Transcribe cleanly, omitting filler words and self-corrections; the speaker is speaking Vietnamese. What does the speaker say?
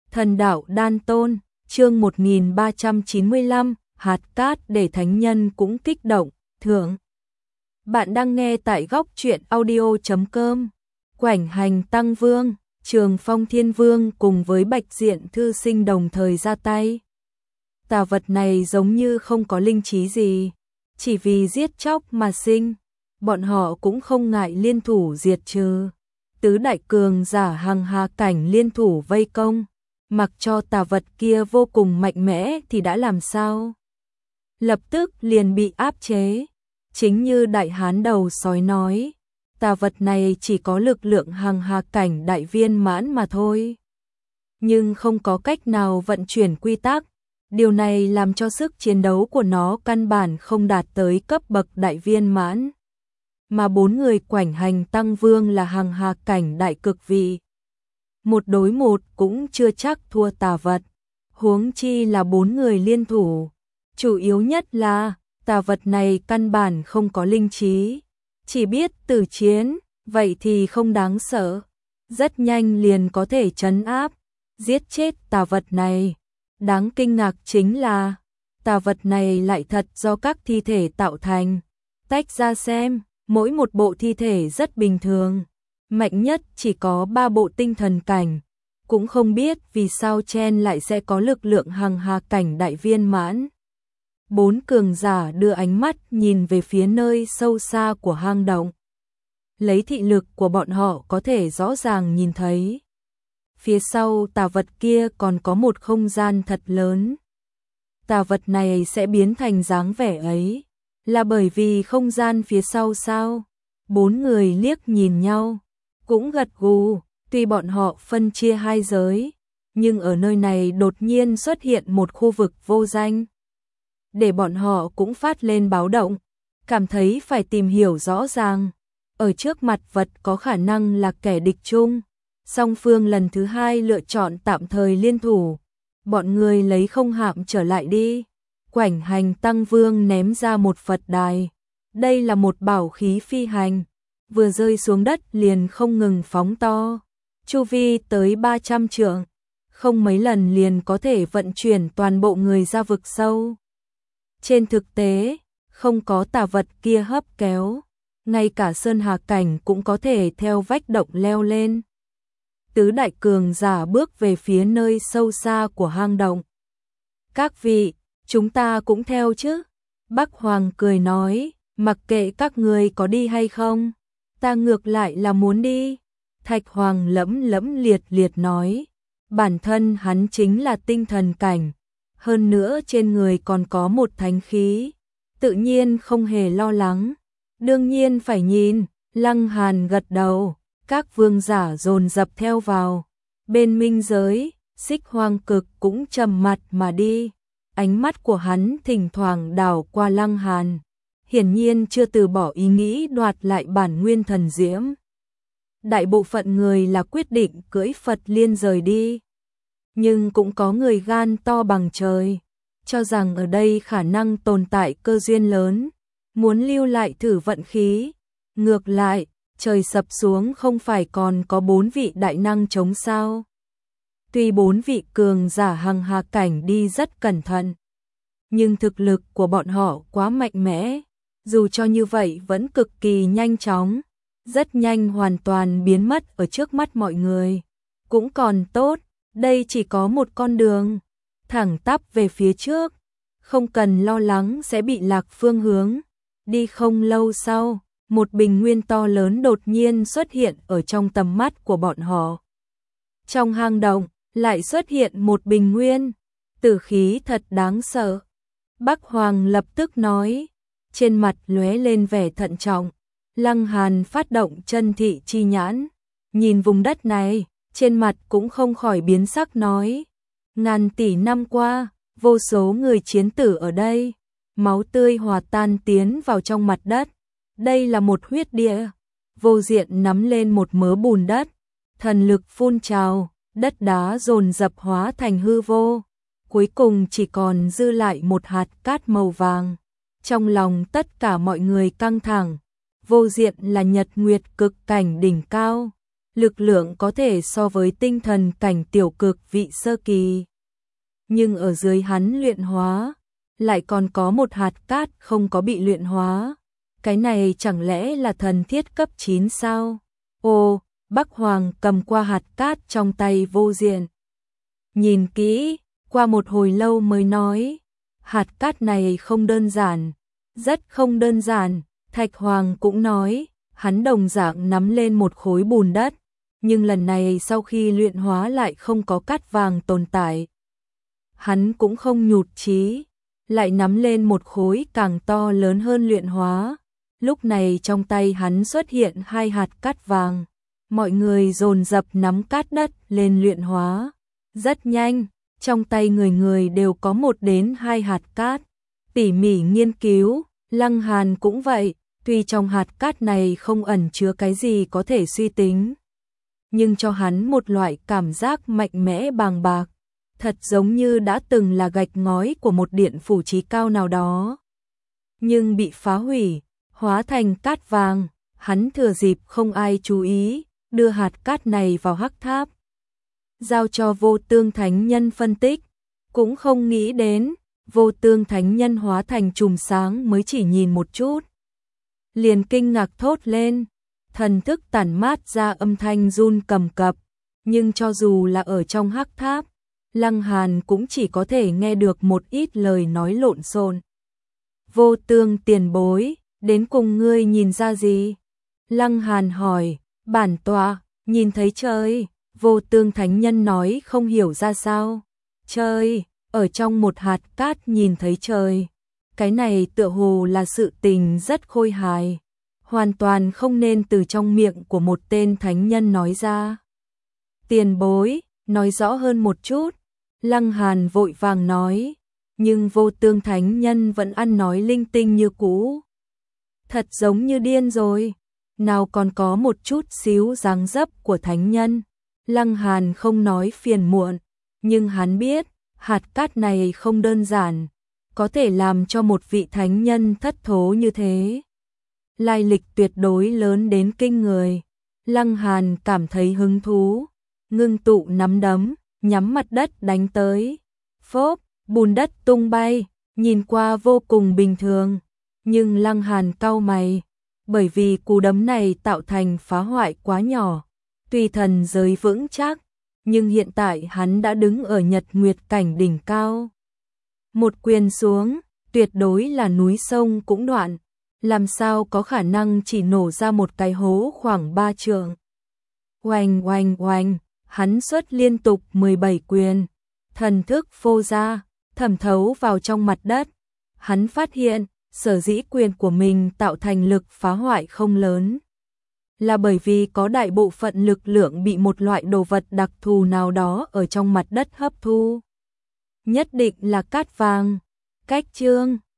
Thần đạo đan tôn, chương 1395, hạt cát để thánh nhân cũng kích động, thượng. Bạn đang nghe tại góc truyện audio.com. Quảnh hành Tăng Vương, Trường Phong Thiên Vương cùng với Bạch Diện Thư Sinh đồng thời ra tay. Tà vật này giống như không có linh trí gì, chỉ vì giết chóc mà sinh, bọn họ cũng không ngại liên thủ diệt trừ. Tứ đại cường giả hằng hà cảnh liên thủ vây công, mặc cho tà vật kia vô cùng mạnh mẽ thì đã làm sao? Lập tức liền bị áp chế. Chính như đại hán đầu sói nói, tà vật này chỉ có lực lượng hằng hà cảnh đại viên mãn mà thôi. Nhưng không có cách nào vận chuyển quy tắc, điều này làm cho sức chiến đấu của nó căn bản không đạt tới cấp bậc đại viên mãn. Mà 4 người Quảnh hành Tăng Vương là hằng hà cảnh đại cực vị. Một đối một cũng chưa chắc thua tà vật, huống chi là 4 người liên thủ. Chủ yếu nhất là tà vật này căn bản không có linh trí, chỉ biết tử chiến, vậy thì không đáng sợ, rất nhanh liền có thể trấn áp, giết chết tà vật này. Đáng kinh ngạc chính là tà vật này lại thật do các thi thể tạo thành. Tách ra xem, mỗi một bộ thi thể rất bình thường, mạnh nhất chỉ có 3 bộ tinh thần cảnh, cũng không biết vì sao Chen lại sẽ có lực lượng hằng hà cảnh đại viên mãn. 4 cường giả đưa ánh mắt nhìn về phía nơi sâu xa của hang động. Lấy thị lực của bọn họ có thể rõ ràng nhìn thấy. Phía sau tà vật kia còn có một không gian thật lớn. Tà vật này sẽ biến thành dáng vẻ ấy, là bởi vì không gian phía sau sao? 4 người liếc nhìn nhau, cũng gật gù, tuy bọn họ phân chia hai giới, nhưng ở nơi này đột nhiên xuất hiện một khu vực vô danh. Để bọn họ cũng phát lên báo động, cảm thấy phải tìm hiểu rõ ràng. Ở trước mặt vật có khả năng là kẻ địch chung, song phương lần thứ hai lựa chọn tạm thời liên thủ. Bọn người lấy không hạm trở lại đi. Quảnh hành Tăng Vương ném ra một Phật đài. Đây là một bảo khí phi hành, vừa rơi xuống đất liền không ngừng phóng to, chu vi tới 300 trượng, không mấy lần liền có thể vận chuyển toàn bộ người ra vực sâu. Trên thực tế, không có tà vật kia hấp kéo, ngay cả sơn hà cảnh cũng có thể theo vách động leo lên. Tứ đại cường giả bước về phía nơi sâu xa của hang động. Các vị, chúng ta cũng theo chứ? Bắc Hoàng cười nói, mặc kệ các người có đi hay không, ta ngược lại là muốn đi. Thạch Hoàng lẫm lẫm liệt liệt nói, bản thân hắn chính là tinh thần cảnh, hơn nữa trên người còn có một thánh khí, tự nhiên không hề lo lắng. Đương nhiên phải nhìn. Lăng Hàn gật đầu, các vương giả dồn dập theo vào. Bên minh giới, Xích Hoang Cực cũng trầm mặt mà đi. Ánh mắt của hắn thỉnh thoảng đảo qua Lăng Hàn, hiển nhiên chưa từ bỏ ý nghĩ đoạt lại bản nguyên thần diễm. Đại bộ phận người là quyết định cưỡi Phật Liên rời đi, nhưng cũng có người gan to bằng trời, cho rằng ở đây khả năng tồn tại cơ duyên lớn, muốn lưu lại thử vận khí. Ngược lại, trời sập xuống không phải còn có 4 vị đại năng chống sao? Tuy 4 vị cường giả hằng hà cảnh đi rất cẩn thận, nhưng thực lực của bọn họ quá mạnh mẽ, dù cho như vậy vẫn cực kỳ nhanh chóng, rất nhanh hoàn toàn biến mất ở trước mắt mọi người. Cũng còn tốt, đây chỉ có một con đường, thẳng tắp về phía trước, không cần lo lắng sẽ bị lạc phương hướng. Đi không lâu sau, một bình nguyên to lớn đột nhiên xuất hiện ở trong tầm mắt của bọn họ. Trong hang động, lại xuất hiện một bình nguyên, tử khí thật đáng sợ. Bắc Hoàng lập tức nói, trên mặt lóe lên vẻ thận trọng. Lăng Hàn phát động chân thị chi nhãn, nhìn vùng đất này, trên mặt cũng không khỏi biến sắc nói, ngàn tỷ năm qua, vô số người chiến tử ở đây, máu tươi hòa tan tiến vào trong mặt đất. Đây là một huyết địa. Vô Diện nắm lên một mớ bùn đất, thần lực phun trào, đất đá dồn dập hóa thành hư vô, cuối cùng chỉ còn dư lại một hạt cát màu vàng. Trong lòng tất cả mọi người căng thẳng. Vô Diện là nhật nguyệt cực cảnh đỉnh cao, lực lượng có thể so với tinh thần cảnh tiểu cực vị sơ kỳ. Nhưng ở dưới hắn luyện hóa, lại còn có một hạt cát không có bị luyện hóa. Cái này chẳng lẽ là thần thiết cấp 9 sao? Ô, Bắc Hoàng cầm qua hạt cát trong tay Vô Diện. Nhìn kỹ, qua một hồi lâu mới nói, hạt cát này không đơn giản, rất không đơn giản. Thạch Hoàng cũng nói, hắn đồng dạng nắm lên một khối bùn đất, nhưng lần này sau khi luyện hóa lại không có cát vàng tồn tại. Hắn cũng không nhụt chí, lại nắm lên một khối càng to lớn hơn luyện hóa. Lúc này trong tay hắn xuất hiện 2 hạt cát vàng, mọi người dồn dập nắm cát đất lên luyện hóa. Rất nhanh, trong tay người người đều có 1 đến 2 hạt cát. Tỉ mỉ nghiên cứu, Lăng Hàn cũng vậy, tuy trong hạt cát này không ẩn chứa cái gì có thể suy tính, nhưng cho hắn một loại cảm giác mạnh mẽ bàng bạc, thật giống như đã từng là gạch ngói của một điện phủ trí cao nào đó. Nhưng bị phá hủy, hóa thành cát vàng, hắn thừa dịp không ai chú ý, đưa hạt cát này vào hắc tháp. Giao cho Vô Tương Thánh Nhân phân tích, cũng không nghĩ đến, Vô Tương Thánh Nhân hóa thành chùm sáng mới chỉ nhìn một chút. Liền kinh ngạc thốt lên, thần thức tản mát ra âm thanh run cầm cập, nhưng cho dù là ở trong hắc tháp, Lăng Hàn cũng chỉ có thể nghe được một ít lời nói lộn xộn. Vô Tương tiền bối, đến cùng ngươi nhìn ra gì? Lăng Hàn hỏi, bản tọa, nhìn thấy trời. Vô Tương Thánh Nhân nói không hiểu ra sao. Trời, ở trong một hạt cát nhìn thấy trời. Cái này tựa hồ là sự tình rất khôi hài, hoàn toàn không nên từ trong miệng của một tên thánh nhân nói ra. Tiền bối, nói rõ hơn một chút. Lăng Hàn vội vàng nói, nhưng Vô Tương Thánh Nhân vẫn ăn nói linh tinh như cũ. Thật giống như điên rồi, nào còn có một chút xíu dáng dấp của thánh nhân. Lăng Hàn không nói phiền muộn, nhưng hắn biết, hạt cát này không đơn giản, có thể làm cho một vị thánh nhân thất thố như thế. Lai lịch tuyệt đối lớn đến kinh người. Lăng Hàn cảm thấy hứng thú, ngưng tụ nắm đấm, nhắm mặt đất đánh tới. Phốp, bùn đất tung bay, nhìn qua vô cùng bình thường. Nhưng Lăng Hàn cau mày, bởi vì cú đấm này tạo thành phá hoại quá nhỏ. Tuy thần giới vững chắc, nhưng hiện tại hắn đã đứng ở Nhật Nguyệt cảnh đỉnh cao. Một quyền xuống, tuyệt đối là núi sông cũng đoạn, làm sao có khả năng chỉ nổ ra một cái hố khoảng 3 trượng. Oanh oanh oanh, hắn xuất liên tục 17 quyền, thần thức phô ra, thẩm thấu vào trong mặt đất. Hắn phát hiện, sở dĩ quyền của mình tạo thành lực phá hoại không lớn, là bởi vì có đại bộ phận lực lượng bị một loại đồ vật đặc thù nào đó ở trong mặt đất hấp thu. Nhất định là cát vàng. Cách chương